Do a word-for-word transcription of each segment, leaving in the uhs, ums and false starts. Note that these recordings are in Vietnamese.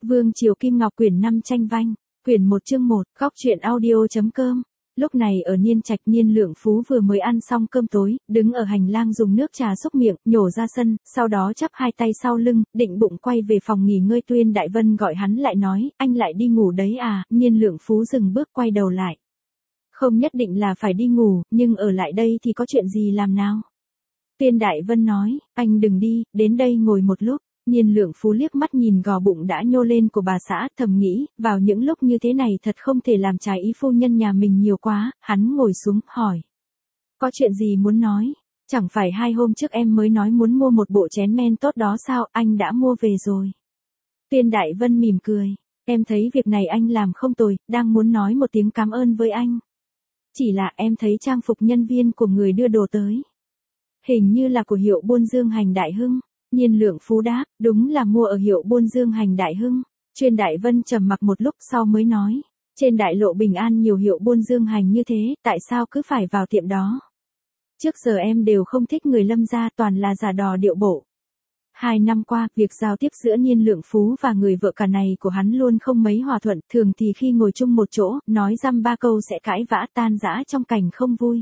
Vương Triều Kim Ngọc quyển năm tranh vanh, quyển một chương một, góc truyện audio.com. Lúc này ở Niên Trạch, Niên Lượng Phú vừa mới ăn xong cơm tối, đứng ở hành lang dùng nước trà xúc miệng, nhổ ra sân, sau đó chắp hai tay sau lưng, định bụng quay về phòng nghỉ ngơi. Tuyên Đại Vân gọi hắn lại nói, anh lại đi ngủ đấy à? Niên Lượng Phú dừng bước quay đầu lại. Không nhất định là phải đi ngủ, nhưng ở lại đây thì có chuyện gì làm nào? Tuyên Đại Vân nói, anh đừng đi, đến đây ngồi một lúc. Niên Lượng Phú liếc mắt nhìn gò bụng đã nhô lên của bà xã, thầm nghĩ, vào những lúc như thế này thật không thể làm trái ý phu nhân nhà mình nhiều quá. Hắn ngồi xuống, hỏi. Có chuyện gì muốn nói? Chẳng phải hai hôm trước em mới nói muốn mua một bộ chén men tốt đó sao, anh đã mua về rồi. Tuyên Đại Vân mỉm cười, em thấy việc này anh làm không tồi, đang muốn nói một tiếng cảm ơn với anh. Chỉ là em thấy trang phục nhân viên của người đưa đồ tới. Hình như là của hiệu buôn Dương Hành Đại Hưng. Niên Lượng Phú đáp, đúng là mua ở hiệu buôn Dương Hành Đại Hưng. Tuyên Đại Vân trầm mặc một lúc sau mới nói, trên đại lộ Bình An nhiều hiệu buôn Dương Hành như thế, tại sao cứ phải vào tiệm đó? Trước giờ em đều không thích người Lâm gia, toàn là giả đò điệu bộ. Hai năm qua, việc giao tiếp giữa Niên Lượng Phú và người vợ cả này của hắn luôn không mấy hòa thuận, thường thì khi ngồi chung một chỗ, nói dăm ba câu sẽ cãi vã tan rã trong cảnh không vui.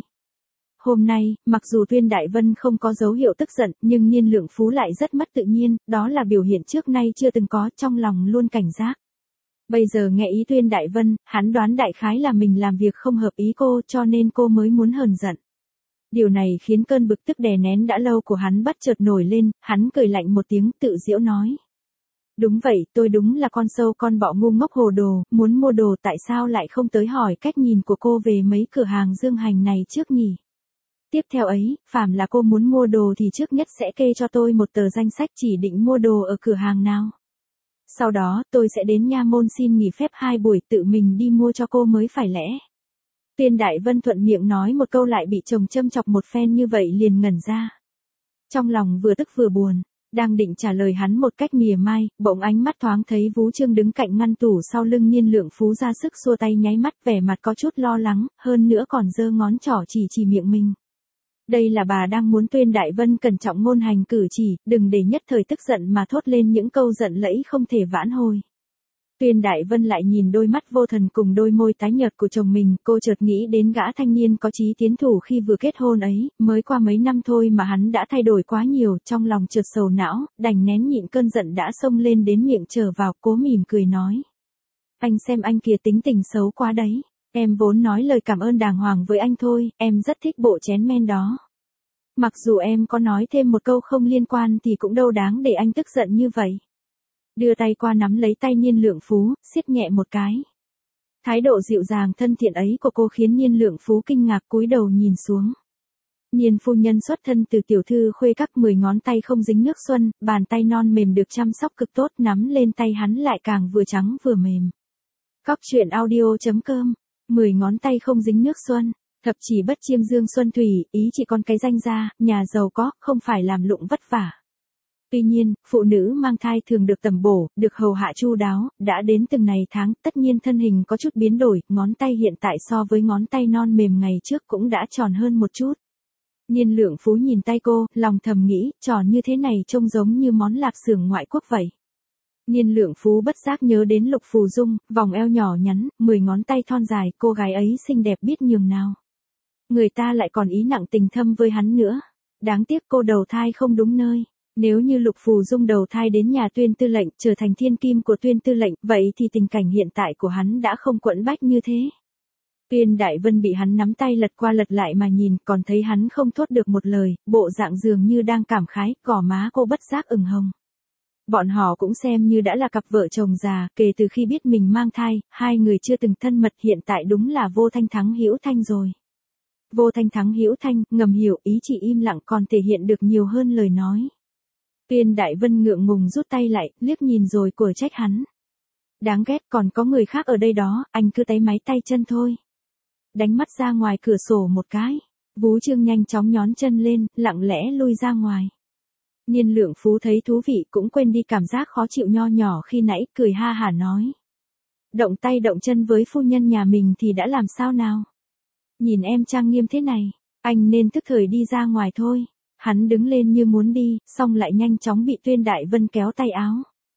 Hôm nay, mặc dù Tuyên Đại Vân không có dấu hiệu tức giận, nhưng Niên Lượng Phú lại rất mất tự nhiên, đó là biểu hiện trước nay chưa từng có, trong lòng luôn cảnh giác. Bây giờ nghe ý Tuyên Đại Vân, hắn đoán đại khái là mình làm việc không hợp ý cô, cho nên cô mới muốn hờn giận. Điều này khiến cơn bực tức đè nén đã lâu của hắn bất chợt nổi lên, hắn cười lạnh một tiếng tự giễu nói. Đúng vậy, tôi đúng là con sâu con bọ ngu ngốc hồ đồ, muốn mua đồ tại sao lại không tới hỏi cách nhìn của cô về mấy cửa hàng Dương Hành này trước nhỉ? Tiếp theo ấy, phàm là cô muốn mua đồ thì trước nhất sẽ kê cho tôi một tờ danh sách chỉ định mua đồ ở cửa hàng nào. Sau đó, tôi sẽ đến nha môn xin nghỉ phép hai buổi tự mình đi mua cho cô mới phải lẽ. Tuyên Đại Vân thuận miệng nói một câu lại bị chồng châm chọc một phen như vậy liền ngẩn ra. Trong lòng vừa tức vừa buồn, đang định trả lời hắn một cách mỉa mai, bỗng ánh mắt thoáng thấy Vú Trương đứng cạnh ngăn tủ sau lưng Niên Lượng Phú ra sức xua tay nháy mắt vẻ mặt có chút lo lắng, hơn nữa còn giơ ngón trỏ chỉ chỉ miệng mình. Đây là bà đang muốn Tuyên Đại Vân cẩn trọng ngôn hành cử chỉ, đừng để nhất thời tức giận mà thốt lên những câu giận lẫy không thể vãn hồi. Tuyên Đại Vân lại nhìn đôi mắt vô thần cùng đôi môi tái nhợt của chồng mình, cô chợt nghĩ đến gã thanh niên có chí tiến thủ khi vừa kết hôn ấy, mới qua mấy năm thôi mà hắn đã thay đổi quá nhiều, trong lòng chợt sầu não, đành nén nhịn cơn giận đã xông lên đến miệng trở vào, cố mỉm cười nói. Anh xem anh kia tính tình xấu quá đấy. Em vốn nói lời cảm ơn đàng hoàng với anh thôi, em rất thích bộ chén men đó. Mặc dù em có nói thêm một câu không liên quan thì cũng đâu đáng để anh tức giận như vậy. Đưa tay qua nắm lấy tay Niên Lượng Phú, siết nhẹ một cái. Thái độ dịu dàng thân thiện ấy của cô khiến Niên Lượng Phú kinh ngạc cúi đầu nhìn xuống. Niên phu nhân xuất thân từ tiểu thư khuê các, mười ngón tay không dính nước xuân, bàn tay non mềm được chăm sóc cực tốt, nắm lên tay hắn lại càng vừa trắng vừa mềm. Góc truyện audio.com. Mười ngón tay không dính nước xuân, thập chỉ bất chiêm dương xuân thủy, ý chỉ còn cái danh ra, nhà giàu có, không phải làm lụng vất vả. Tuy nhiên, phụ nữ mang thai thường được tẩm bổ, được hầu hạ chu đáo, đã đến từng này tháng, tất nhiên thân hình có chút biến đổi, ngón tay hiện tại so với ngón tay non mềm ngày trước cũng đã tròn hơn một chút. Niên Lượng Phú nhìn tay cô, lòng thầm nghĩ, tròn như thế này trông giống như món lạp xưởng ngoại quốc vậy. Niên Lượng Phú bất giác nhớ đến Lục Phù Dung, vòng eo nhỏ nhắn, mười ngón tay thon dài, cô gái ấy xinh đẹp biết nhường nào. Người ta lại còn ý nặng tình thâm với hắn nữa. Đáng tiếc cô đầu thai không đúng nơi. Nếu như Lục Phù Dung đầu thai đến nhà Tuyên tư lệnh, trở thành thiên kim của Tuyên tư lệnh, vậy thì tình cảnh hiện tại của hắn đã không quẫn bách như thế. Tuyên Đại Vân bị hắn nắm tay lật qua lật lại mà nhìn, còn thấy hắn không thốt được một lời, bộ dạng dường như đang cảm khái, gò má cô bất giác ửng hồng. Bọn họ cũng xem như đã là cặp vợ chồng già, kể từ khi biết mình mang thai, hai người chưa từng thân mật, hiện tại đúng là vô thanh thắng hữu thanh rồi. Vô thanh thắng hữu thanh, ngầm hiểu ý chỉ im lặng còn thể hiện được nhiều hơn lời nói. Tuyên Đại Vân ngượng ngùng rút tay lại, liếc nhìn rồi của trách hắn. Đáng ghét, còn có người khác ở đây đó, anh cứ táy máy tay chân thôi. Đánh mắt ra ngoài cửa sổ một cái, Vú Trương nhanh chóng nhón chân lên, lặng lẽ lui ra ngoài. Niên Lượng Phú thấy thú vị cũng quên đi cảm giác khó chịu nho nhỏ khi nãy, cười ha hả nói. Động tay động chân với phu nhân nhà mình thì đã làm sao nào? Nhìn em trang nghiêm thế này, anh nên tức thời đi ra ngoài thôi. Hắn đứng lên như muốn đi, xong lại nhanh chóng bị Tuyên Đại Vân kéo tay áo.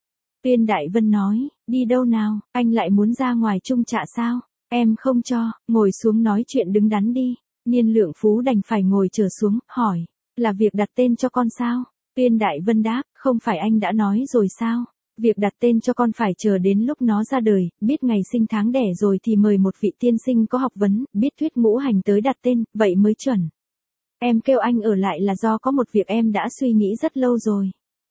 Tuyên Đại Vân nói, đi đâu nào, anh lại muốn ra ngoài chung trạ sao? Em không cho, ngồi xuống nói chuyện đứng đắn đi. Niên Lượng Phú đành phải ngồi trở xuống, hỏi, là việc đặt tên cho con sao? Tuyên Đại Vân đáp, không phải anh đã nói rồi sao? Việc đặt tên cho con phải chờ đến lúc nó ra đời, biết ngày sinh tháng đẻ rồi thì mời một vị tiên sinh có học vấn, biết thuyết ngũ hành tới đặt tên, vậy mới chuẩn. Em kêu anh ở lại là do có một việc em đã suy nghĩ rất lâu rồi.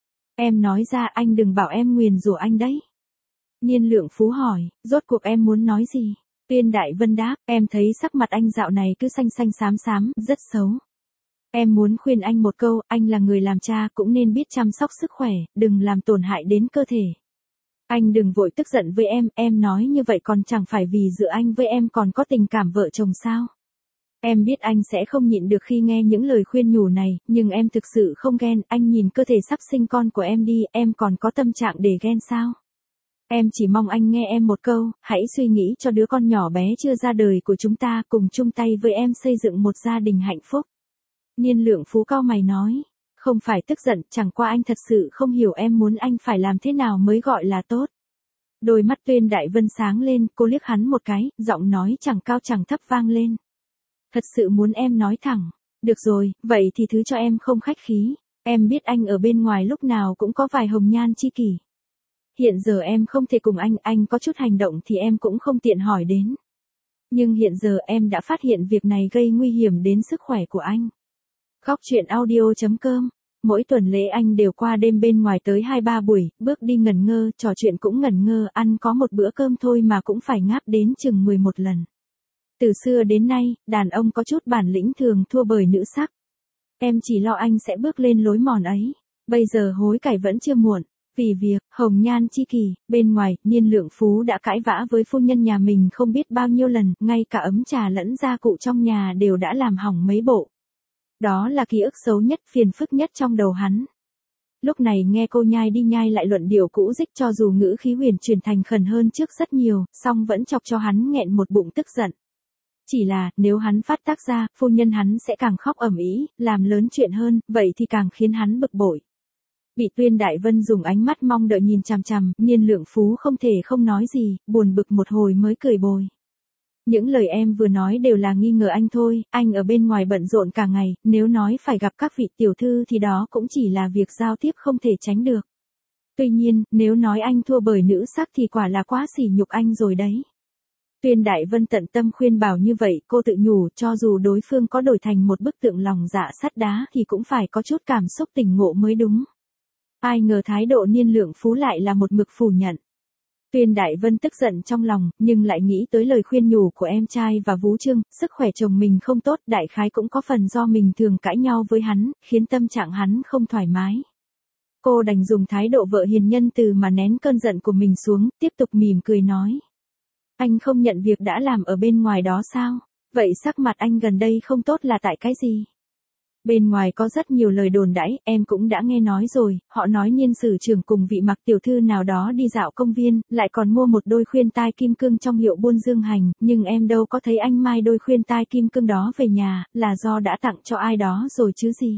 Em nói ra anh đừng bảo em nguyền rủa anh đấy. Niên Lượng Phú hỏi, rốt cuộc em muốn nói gì? Tuyên Đại Vân đáp, em thấy sắc mặt anh dạo này cứ xanh xanh xám xám, rất xấu. Em muốn khuyên anh một câu, anh là người làm cha cũng nên biết chăm sóc sức khỏe, đừng làm tổn hại đến cơ thể. Anh đừng vội tức giận với em, em nói như vậy còn chẳng phải vì giữa anh với em còn có tình cảm vợ chồng sao? Em biết anh sẽ không nhịn được khi nghe những lời khuyên nhủ này, nhưng em thực sự không ghen, anh nhìn cơ thể sắp sinh con của em đi, em còn có tâm trạng để ghen sao? Em chỉ mong anh nghe em một câu, hãy suy nghĩ cho đứa con nhỏ bé chưa ra đời của chúng ta, cùng chung tay với em xây dựng một gia đình hạnh phúc. Niên Lượng Phú cau mày nói, không phải tức giận, chẳng qua anh thật sự không hiểu em muốn anh phải làm thế nào mới gọi là tốt. Đôi mắt Tuyên Đại Vân sáng lên, cô liếc hắn một cái, giọng nói chẳng cao chẳng thấp vang lên. Thật sự muốn em nói thẳng. Được rồi, vậy thì thứ cho em không khách khí. Em biết anh ở bên ngoài lúc nào cũng có vài hồng nhan chi kỷ. Hiện giờ em không thể cùng anh, anh có chút hành động thì em cũng không tiện hỏi đến. Nhưng hiện giờ em đã phát hiện việc này gây nguy hiểm đến sức khỏe của anh. Góc truyện audio chấm com. Mỗi tuần lễ anh đều qua đêm bên ngoài tới hai ba buổi, bước đi ngẩn ngơ, trò chuyện cũng ngẩn ngơ, ăn có một bữa cơm thôi mà cũng phải ngáp đến chừng mười một lần. Từ xưa đến nay, đàn ông có chút bản lĩnh thường thua bởi nữ sắc. Em chỉ lo anh sẽ bước lên lối mòn ấy. Bây giờ hối cải vẫn chưa muộn. Vì việc, hồng nhan chi kỳ, bên ngoài, Niên Lượng Phú đã cãi vã với phu nhân nhà mình không biết bao nhiêu lần, ngay cả ấm trà lẫn gia cụ trong nhà đều đã làm hỏng mấy bộ. Đó là ký ức xấu nhất, phiền phức nhất trong đầu hắn. Lúc này nghe cô nhai đi nhai lại luận điệu cũ dích cho dù ngữ khí huyền chuyển thành khẩn hơn trước rất nhiều, song vẫn chọc cho hắn nghẹn một bụng tức giận. Chỉ là, nếu hắn phát tác ra, phu nhân hắn sẽ càng khóc ầm ĩ, làm lớn chuyện hơn, vậy thì càng khiến hắn bực bội. Bị Tuyên Đại Vân dùng ánh mắt mong đợi nhìn chằm chằm, Niên Lượng Phú không thể không nói gì, buồn bực một hồi mới cười bồi. Những lời em vừa nói đều là nghi ngờ anh thôi, anh ở bên ngoài bận rộn cả ngày, nếu nói phải gặp các vị tiểu thư thì đó cũng chỉ là việc giao tiếp không thể tránh được. Tuy nhiên, nếu nói anh thua bởi nữ sắc thì quả là quá sỉ nhục anh rồi đấy. Tuyên Đại Vân tận tâm khuyên bảo như vậy, cô tự nhủ, cho dù đối phương có đổi thành một bức tượng lòng dạ sắt đá thì cũng phải có chút cảm xúc tỉnh ngộ mới đúng. Ai ngờ thái độ Niên Lượng Phú lại là một mực phủ nhận. Tuyên Đại Vân tức giận trong lòng, nhưng lại nghĩ tới lời khuyên nhủ của em trai và Vú Trương, sức khỏe chồng mình không tốt, đại khái cũng có phần do mình thường cãi nhau với hắn, khiến tâm trạng hắn không thoải mái. Cô đành dùng thái độ vợ hiền nhân từ mà nén cơn giận của mình xuống, tiếp tục mỉm cười nói. Anh không nhận việc đã làm ở bên ngoài đó sao? Vậy sắc mặt anh gần đây không tốt là tại cái gì? Bên ngoài có rất nhiều lời đồn đãi, em cũng đã nghe nói rồi, họ nói Niên Sử Trưởng cùng vị Mặc tiểu thư nào đó đi dạo công viên, lại còn mua một đôi khuyên tai kim cương trong hiệu buôn dương hành, nhưng em đâu có thấy anh mai đôi khuyên tai kim cương đó về nhà, là do đã tặng cho ai đó rồi chứ gì?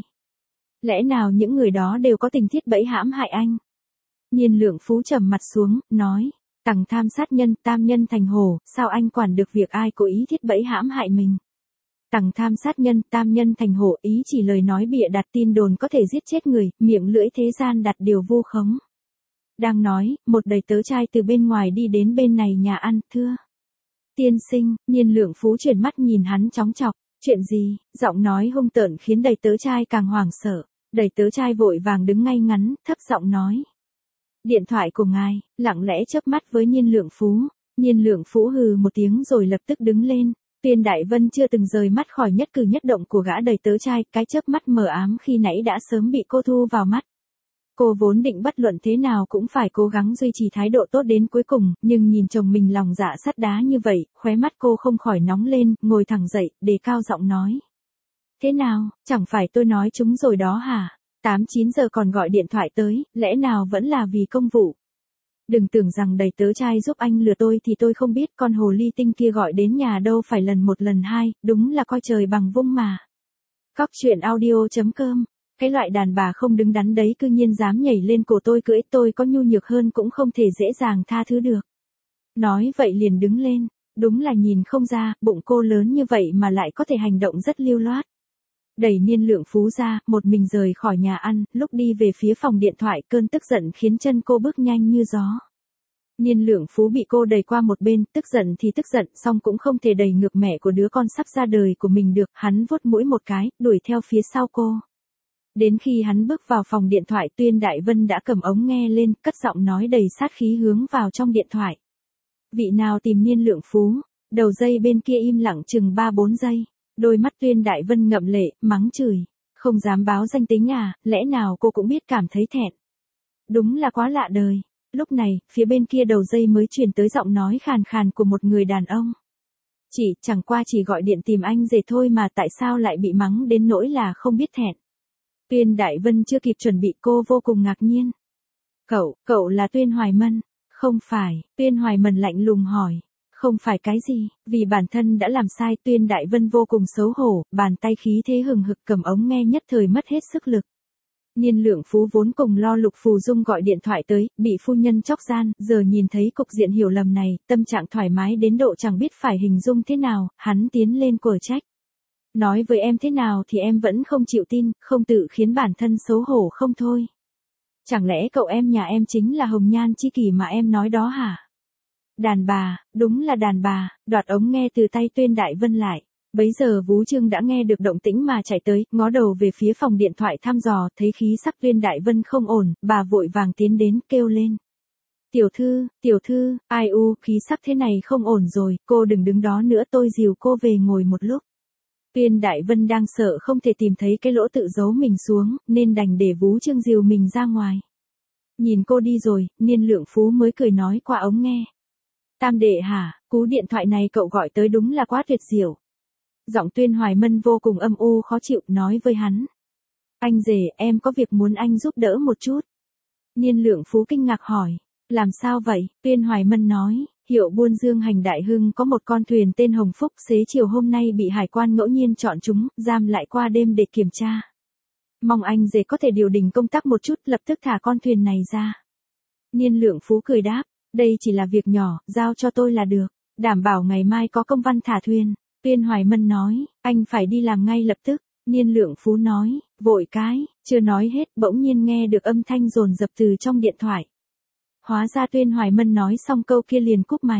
Lẽ nào những người đó đều có tình thiết bẫy hãm hại anh? Niên Lượng Phú trầm mặt xuống, nói, tằng tham sát nhân, tam nhân thành hổ, sao anh quản được việc ai cố ý thiết bẫy hãm hại mình? Tằng tham sát nhân, tam nhân thành hổ, ý chỉ lời nói bịa đặt tin đồn có thể giết chết người, miệng lưỡi thế gian đặt điều vu khống. Đang nói, một đầy tớ trai từ bên ngoài đi đến bên này nhà ăn, thưa. Tiên sinh, Niên Lượng Phú chuyển mắt nhìn hắn chóng chọc, chuyện gì, giọng nói hung tợn khiến đầy tớ trai càng hoảng sợ, đầy tớ trai vội vàng đứng ngay ngắn, thấp giọng nói. Điện thoại của ngài, lặng lẽ chớp mắt với Niên Lượng Phú, Niên Lượng Phú hừ một tiếng rồi lập tức đứng lên. Tuyên Đại Vân chưa từng rời mắt khỏi nhất cử nhất động của gã đầy tớ trai, cái chớp mắt mờ ám khi nãy đã sớm bị cô thu vào mắt. Cô vốn định bất luận thế nào cũng phải cố gắng duy trì thái độ tốt đến cuối cùng, nhưng nhìn chồng mình lòng dạ sắt đá như vậy, khóe mắt cô không khỏi nóng lên, ngồi thẳng dậy, đề cao giọng nói. Thế nào, chẳng phải tôi nói chúng rồi đó hả? tám chín giờ còn gọi điện thoại tới, lẽ nào vẫn là vì công vụ? Đừng tưởng rằng đầy tớ trai giúp anh lừa tôi thì tôi không biết, con hồ ly tinh kia gọi đến nhà đâu phải lần một lần hai, đúng là coi trời bằng vung mà. Góc truyện audio chấm com Cái loại đàn bà không đứng đắn đấy cư nhiên dám nhảy lên cổ tôi cưỡi tôi có nhu nhược hơn cũng không thể dễ dàng tha thứ được. Nói vậy liền đứng lên, đúng là nhìn không ra, bụng cô lớn như vậy mà lại có thể hành động rất lưu loát. Đẩy Niên Lượng Phú ra, một mình rời khỏi nhà ăn, lúc đi về phía phòng điện thoại cơn tức giận khiến chân cô bước nhanh như gió. Niên Lượng Phú bị cô đẩy qua một bên, tức giận thì tức giận, song cũng không thể đẩy ngược mẹ của đứa con sắp ra đời của mình được, hắn vuốt mũi một cái, đuổi theo phía sau cô. Đến khi hắn bước vào phòng điện thoại Tuyên Đại Vân đã cầm ống nghe lên, cất giọng nói đầy sát khí hướng vào trong điện thoại. Vị nào tìm Niên Lượng Phú, đầu dây bên kia im lặng chừng ba bốn giây, đôi mắt Tuyên Đại Vân ngậm lệ, mắng chửi, không dám báo danh tính à, lẽ nào cô cũng biết cảm thấy thẹn. Đúng là quá lạ đời. Lúc này, phía bên kia đầu dây mới truyền tới giọng nói khàn khàn của một người đàn ông. Chị, chẳng qua chỉ gọi điện tìm anh rể thôi mà tại sao lại bị mắng đến nỗi là không biết thẹn. Tuyên Đại Vân chưa kịp chuẩn bị cô vô cùng ngạc nhiên. Cậu, cậu là Tuyên Hoài Mân? Không phải, Tuyên Hoài Mân lạnh lùng hỏi. Không phải cái gì, vì bản thân đã làm sai. Tuyên Đại Vân vô cùng xấu hổ, bàn tay khí thế hừng hực cầm ống nghe nhất thời mất hết sức lực. Niên Lượng Phú vốn cùng lo Lục Phù Dung gọi điện thoại tới, bị phu nhân chóc gian, giờ nhìn thấy cục diện hiểu lầm này, tâm trạng thoải mái đến độ chẳng biết phải hình dung thế nào, hắn tiến lên quở trách. Nói với em thế nào thì em vẫn không chịu tin, không tự khiến bản thân xấu hổ không thôi. Chẳng lẽ cậu em nhà em chính là hồng nhan chi kỷ mà em nói đó hả? Đàn bà, đúng là đàn bà, đoạt ống nghe từ tay Tuyên Đại Vân lại. Bấy giờ Vú Trương đã nghe được động tĩnh mà chạy tới, ngó đầu về phía phòng điện thoại thăm dò, thấy khí sắc Tuyên Đại Vân không ổn, bà vội vàng tiến đến, kêu lên. Tiểu thư, tiểu thư, ai u, khí sắc thế này không ổn rồi, cô đừng đứng đó nữa tôi dìu cô về ngồi một lúc. Tuyên Đại Vân đang sợ không thể tìm thấy cái lỗ tự giấu mình xuống, nên đành để Vú Trương dìu mình ra ngoài. Nhìn cô đi rồi, Niên Lượng Phú mới cười nói qua ống nghe. Tam đệ hả, cú điện thoại này cậu gọi tới đúng là quá tuyệt diệu. Giọng Tuyên Hoài Mân vô cùng âm u khó chịu nói với hắn. Anh rể, em có việc muốn anh giúp đỡ một chút. Niên Lượng Phú kinh ngạc hỏi. Làm sao vậy? Tuyên Hoài Mân nói. Hiệu buôn Dương Hành Đại Hưng có một con thuyền tên Hồng Phúc xế chiều hôm nay bị hải quan ngẫu nhiên chọn chúng, giam lại qua đêm để kiểm tra. Mong anh rể có thể điều đình công tác một chút lập tức thả con thuyền này ra. Niên Lượng Phú cười đáp. Đây chỉ là việc nhỏ, giao cho tôi là được. Đảm bảo ngày mai có công văn thả thuyền. Tuyên Hoài Mân nói, anh phải đi làm ngay lập tức. Niên Lượng Phú nói, vội cái, chưa nói hết, bỗng nhiên nghe được âm thanh dồn dập từ trong điện thoại. Hóa ra Tuyên Hoài Mân nói xong câu kia liền cúp máy.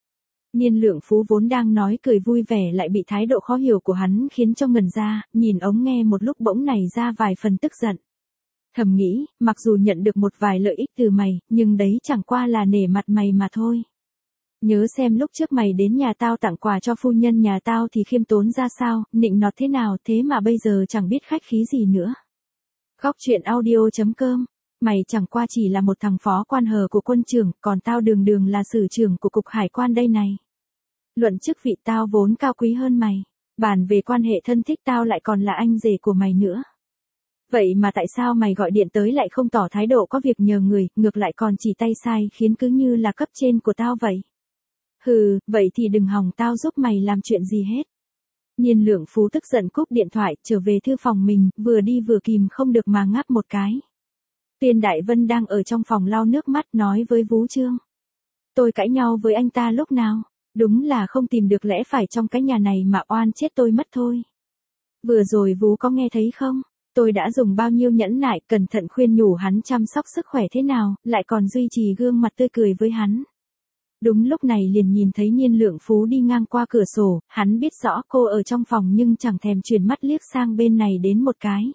Niên Lượng Phú vốn đang nói cười vui vẻ lại bị thái độ khó hiểu của hắn khiến cho ngần ra, nhìn ống nghe một lúc bỗng nảy ra vài phần tức giận. Thầm nghĩ, mặc dù nhận được một vài lợi ích từ mày, nhưng đấy chẳng qua là nể mặt mày mà thôi. Nhớ xem lúc trước mày đến nhà tao tặng quà cho phu nhân nhà tao thì khiêm tốn ra sao, nịnh nọt thế nào, thế mà bây giờ chẳng biết khách khí gì nữa. Góc truyện audio chấm com. Mày chẳng qua chỉ là một thằng phó quan hờ của quân trưởng, còn tao đường đường là sử trưởng của cục hải quan đây này. Luận chức vị tao vốn cao quý hơn mày. Bàn về quan hệ thân thích tao lại còn là anh rể của mày nữa. Vậy mà tại sao mày gọi điện tới lại không tỏ thái độ có việc nhờ người, ngược lại còn chỉ tay sai khiến cứ như là cấp trên của tao vậy. Hừ, vậy thì đừng hòng tao giúp mày làm chuyện gì hết. Niên Lượng Phú tức giận cúp điện thoại, trở về thư phòng mình, vừa đi vừa kìm không được mà ngáp một cái. Tuyên Đại Vân đang ở trong phòng lau nước mắt nói với Vú Trương. Tôi cãi nhau với anh ta lúc nào, đúng là không tìm được lẽ phải trong cái nhà này mà oan chết tôi mất thôi. Vừa rồi Vú có nghe thấy không? Tôi đã dùng bao nhiêu nhẫn nại, cẩn thận khuyên nhủ hắn chăm sóc sức khỏe thế nào, lại còn duy trì gương mặt tươi cười với hắn. Đúng lúc này liền nhìn thấy Niên Lượng Phú đi ngang qua cửa sổ, hắn biết rõ cô ở trong phòng nhưng chẳng thèm chuyển mắt liếc sang bên này đến một cái.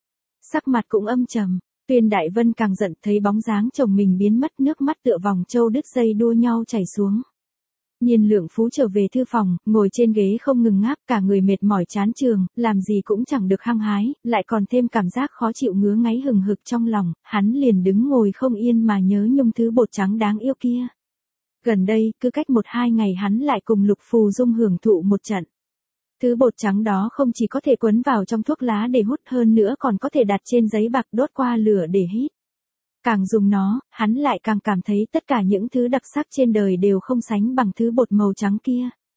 Sắc mặt cũng âm trầm, Tuyên Đại Vân càng giận thấy bóng dáng chồng mình biến mất, nước mắt tựa vòng châu đứt dây đua nhau chảy xuống. Niên Lượng Phú trở về thư phòng, ngồi trên ghế không ngừng ngáp, cả người mệt mỏi chán chường, làm gì cũng chẳng được hăng hái, lại còn thêm cảm giác khó chịu ngứa ngáy hừng hực trong lòng, hắn liền đứng ngồi không yên mà nhớ nhung thứ bột trắng đáng yêu kia. Gần đây, cứ cách một hai ngày hắn lại cùng Lục Phù Dung hưởng thụ một trận. Thứ bột trắng đó không chỉ có thể quấn vào trong thuốc lá để hút, hơn nữa còn có thể đặt trên giấy bạc đốt qua lửa để hít. Càng dùng nó, hắn lại càng cảm thấy tất cả những thứ đặc sắc trên đời đều không sánh bằng thứ bột màu trắng kia.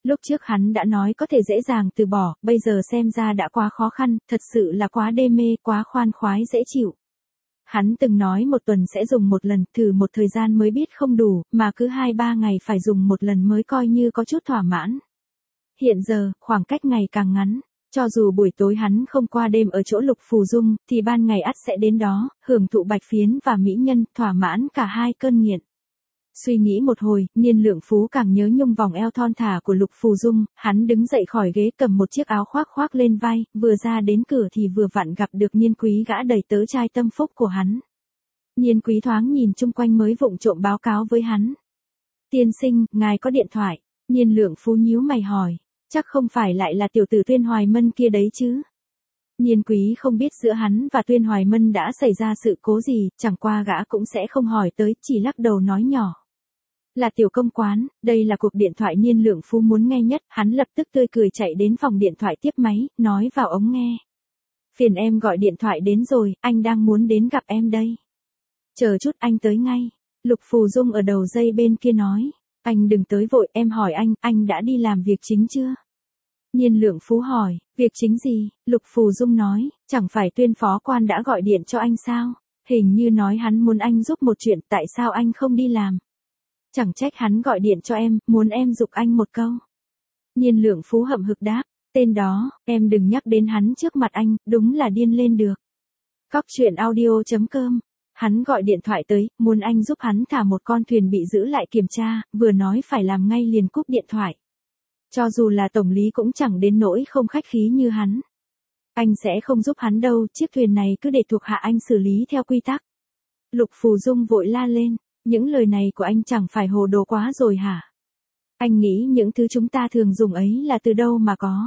Lúc trước hắn đã nói có thể dễ dàng từ bỏ, bây giờ xem ra đã quá khó khăn, thật sự là quá đê mê, quá khoan khoái dễ chịu. Hắn từng nói một tuần sẽ dùng một lần, thử một thời gian mới biết không đủ, mà cứ hai ba ngày phải dùng một lần mới coi như có chút thỏa mãn. Hiện giờ, khoảng cách ngày càng ngắn, cho dù buổi tối hắn không qua đêm ở chỗ Lục Phù Dung, thì ban ngày ắt sẽ đến đó, hưởng thụ bạch phiến và mỹ nhân, thỏa mãn cả hai cơn nghiện. Suy nghĩ một hồi, Niên Lượng Phú càng nhớ nhung vòng eo thon thả của Lục Phù Dung, hắn đứng dậy khỏi ghế cầm một chiếc áo khoác khoác lên vai, vừa ra đến cửa thì vừa vặn gặp được Nhiên Quý gã đầy tớ trai tâm phúc của hắn. Nhiên Quý thoáng nhìn chung quanh mới vụng trộm báo cáo với hắn. Tiên sinh, ngài có điện thoại. Niên Lượng Phú nhíu mày hỏi, chắc không phải lại là tiểu tử Tuyên Hoài Mân kia đấy chứ. Nhiên Quý không biết giữa hắn và Tuyên Hoài Mân đã xảy ra sự cố gì, chẳng qua gã cũng sẽ không hỏi tới, chỉ lắc đầu nói nhỏ. Là tiểu công quán, đây là cuộc điện thoại Niên Lượng Phú muốn nghe nhất, hắn lập tức tươi cười chạy đến phòng điện thoại tiếp máy, nói vào ống nghe. Phiền em gọi điện thoại đến rồi, anh đang muốn đến gặp em đây. Chờ chút anh tới ngay. Lục Phù Dung ở đầu dây bên kia nói. Anh đừng tới vội, em hỏi anh, anh đã đi làm việc chính chưa? Niên Lượng Phú hỏi, việc chính gì? Lục Phù Dung nói, chẳng phải Tuyên phó quan đã gọi điện cho anh sao? Hình như nói hắn muốn anh giúp một chuyện, tại sao anh không đi làm? Chẳng trách hắn gọi điện cho em, muốn em giục anh một câu. Niên Lượng Phú hậm hực đáp, tên đó, em đừng nhắc đến hắn trước mặt anh, đúng là điên lên được. Cóc truyện audio chấm com. Hắn gọi điện thoại tới, muốn anh giúp hắn thả một con thuyền bị giữ lại kiểm tra, vừa nói phải làm ngay liền cúp điện thoại. Cho dù là tổng lý cũng chẳng đến nỗi không khách khí như hắn. Anh sẽ không giúp hắn đâu, chiếc thuyền này cứ để thuộc hạ anh xử lý theo quy tắc. Lục Phù Dung vội la lên, những lời này của anh chẳng phải hồ đồ quá rồi hả? Anh nghĩ những thứ chúng ta thường dùng ấy là từ đâu mà có?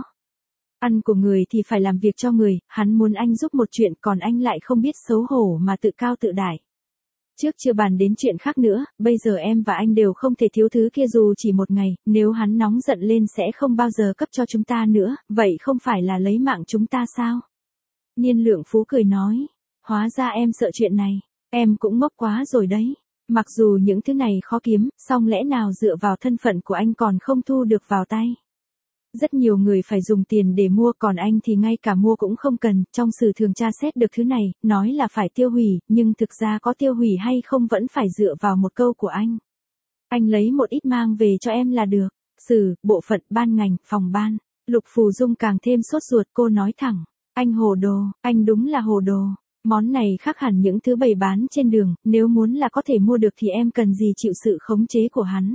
Ăn của người thì phải làm việc cho người, hắn muốn anh giúp một chuyện còn anh lại không biết xấu hổ mà tự cao tự đại. Trước chưa bàn đến chuyện khác nữa, bây giờ em và anh đều không thể thiếu thứ kia dù chỉ một ngày, nếu hắn nóng giận lên sẽ không bao giờ cấp cho chúng ta nữa, vậy không phải là lấy mạng chúng ta sao? Niên Lượng Phú cười nói, hóa ra em sợ chuyện này, em cũng ngốc quá rồi đấy. Mặc dù những thứ này khó kiếm, song lẽ nào dựa vào thân phận của anh còn không thu được vào tay. Rất nhiều người phải dùng tiền để mua, còn anh thì ngay cả mua cũng không cần, trong sử thường tra xét được thứ này, nói là phải tiêu hủy, nhưng thực ra có tiêu hủy hay không vẫn phải dựa vào một câu của anh. Anh lấy một ít mang về cho em là được. Sử, bộ phận, ban ngành, phòng ban. Lục Phù Dung càng thêm sốt ruột, cô nói thẳng, anh hồ đồ, anh đúng là hồ đồ. Món này khác hẳn những thứ bày bán trên đường, nếu muốn là có thể mua được thì em cần gì chịu sự khống chế của hắn.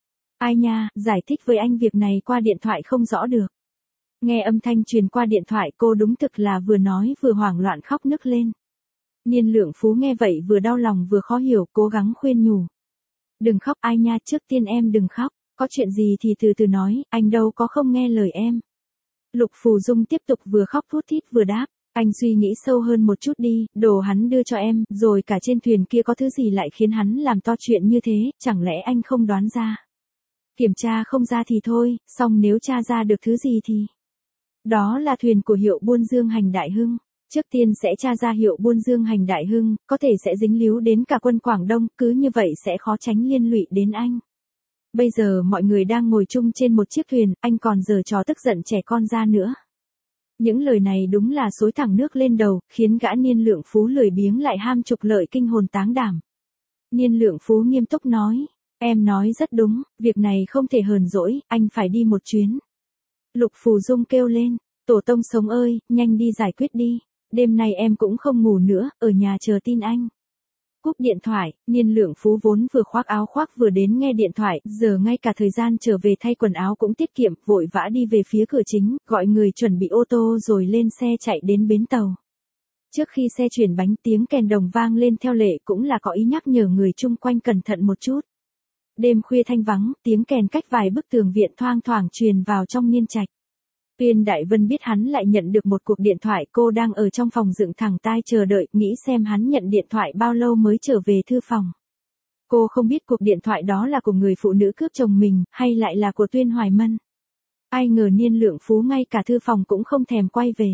Ai nha, giải thích với anh việc này qua điện thoại không rõ được. Nghe âm thanh truyền qua điện thoại cô đúng thực là vừa nói vừa hoảng loạn khóc nức lên. Niên Lượng Phú nghe vậy vừa đau lòng vừa khó hiểu, cố gắng khuyên nhủ. Đừng khóc ai nha, trước tiên em đừng khóc, có chuyện gì thì từ từ nói, anh đâu có không nghe lời em. Lục Phù Dung tiếp tục vừa khóc thút thít vừa đáp. Anh suy nghĩ sâu hơn một chút đi, đồ hắn đưa cho em, rồi cả trên thuyền kia có thứ gì lại khiến hắn làm to chuyện như thế, chẳng lẽ anh không đoán ra? Kiểm tra không ra thì thôi, song nếu tra ra được thứ gì thì... Đó là thuyền của hiệu buôn Dương Hành Đại Hưng. Trước tiên sẽ tra ra hiệu buôn Dương Hành Đại Hưng, có thể sẽ dính líu đến cả quân Quảng Đông, cứ như vậy sẽ khó tránh liên lụy đến anh. Bây giờ mọi người đang ngồi chung trên một chiếc thuyền, anh còn giở trò tức giận trẻ con ra nữa. Những lời này đúng là xối thẳng nước lên đầu, khiến gã Niên Lượng Phú lười biếng lại ham trục lợi kinh hồn táng đảm. Niên Lượng Phú nghiêm túc nói, em nói rất đúng, việc này không thể hờn dỗi, anh phải đi một chuyến. Lục Phù Dung kêu lên, tổ tông sống ơi, nhanh đi giải quyết đi, đêm nay em cũng không ngủ nữa, ở nhà chờ tin anh. Cúp điện thoại, Niên Lượng Phú vốn vừa khoác áo khoác vừa đến nghe điện thoại, giờ ngay cả thời gian trở về thay quần áo cũng tiết kiệm, vội vã đi về phía cửa chính, gọi người chuẩn bị ô tô rồi lên xe chạy đến bến tàu. Trước khi xe chuyển bánh tiếng kèn đồng vang lên theo lệ cũng là có ý nhắc nhở người chung quanh cẩn thận một chút. Đêm khuya thanh vắng, tiếng kèn cách vài bức tường viện thoang thoảng truyền vào trong Niên Trạch. Tuyên Đại Vân biết hắn lại nhận được một cuộc điện thoại, cô đang ở trong phòng dựng thẳng tai chờ đợi, nghĩ xem hắn nhận điện thoại bao lâu mới trở về thư phòng. Cô không biết cuộc điện thoại đó là của người phụ nữ cướp chồng mình, hay lại là của Tuyên Hoài Mân. Ai ngờ Niên Lượng Phú ngay cả thư phòng cũng không thèm quay về.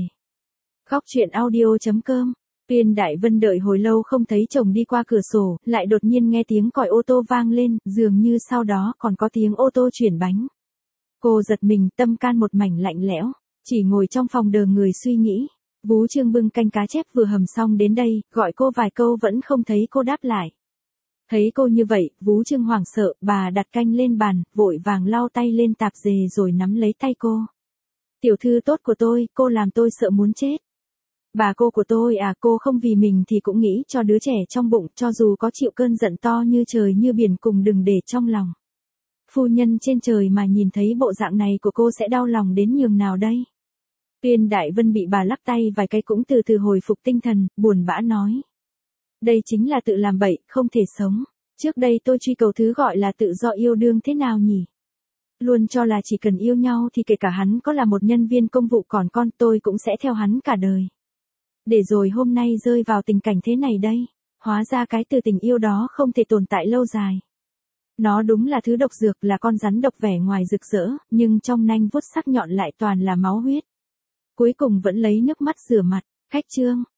Góc truyện audio chấm com. Tuyên Đại Vân đợi hồi lâu không thấy chồng đi qua cửa sổ, lại đột nhiên nghe tiếng còi ô tô vang lên, dường như sau đó còn có tiếng ô tô chuyển bánh. Cô giật mình, tâm can một mảnh lạnh lẽo, chỉ ngồi trong phòng đờ người suy nghĩ. Vú Trương bưng canh cá chép vừa hầm xong đến đây, gọi cô vài câu vẫn không thấy cô đáp lại. Thấy cô như vậy, Vú Trương hoảng sợ, bà đặt canh lên bàn, vội vàng lau tay lên tạp dề rồi nắm lấy tay cô. Tiểu thư tốt của tôi, cô làm tôi sợ muốn chết. Bà cô của tôi à, cô không vì mình thì cũng nghĩ cho đứa trẻ trong bụng, cho dù có chịu cơn giận to như trời như biển cùng đừng để trong lòng. Phu nhân trên trời mà nhìn thấy bộ dạng này của cô sẽ đau lòng đến nhường nào đây? Tuyên Đại Vân bị bà lắc tay vài cái cũng từ từ hồi phục tinh thần, buồn bã nói. Đây chính là tự làm bậy, không thể sống. Trước đây tôi truy cầu thứ gọi là tự do yêu đương thế nào nhỉ? Luôn cho là chỉ cần yêu nhau thì kể cả hắn có là một nhân viên công vụ còn con tôi cũng sẽ theo hắn cả đời. Để rồi hôm nay rơi vào tình cảnh thế này đây, hóa ra cái từ tình yêu đó không thể tồn tại lâu dài. Nó đúng là thứ độc dược, là con rắn độc vẻ ngoài rực rỡ, nhưng trong nanh vuốt sắc nhọn lại toàn là máu huyết. Cuối cùng vẫn lấy nước mắt rửa mặt, khách Trương.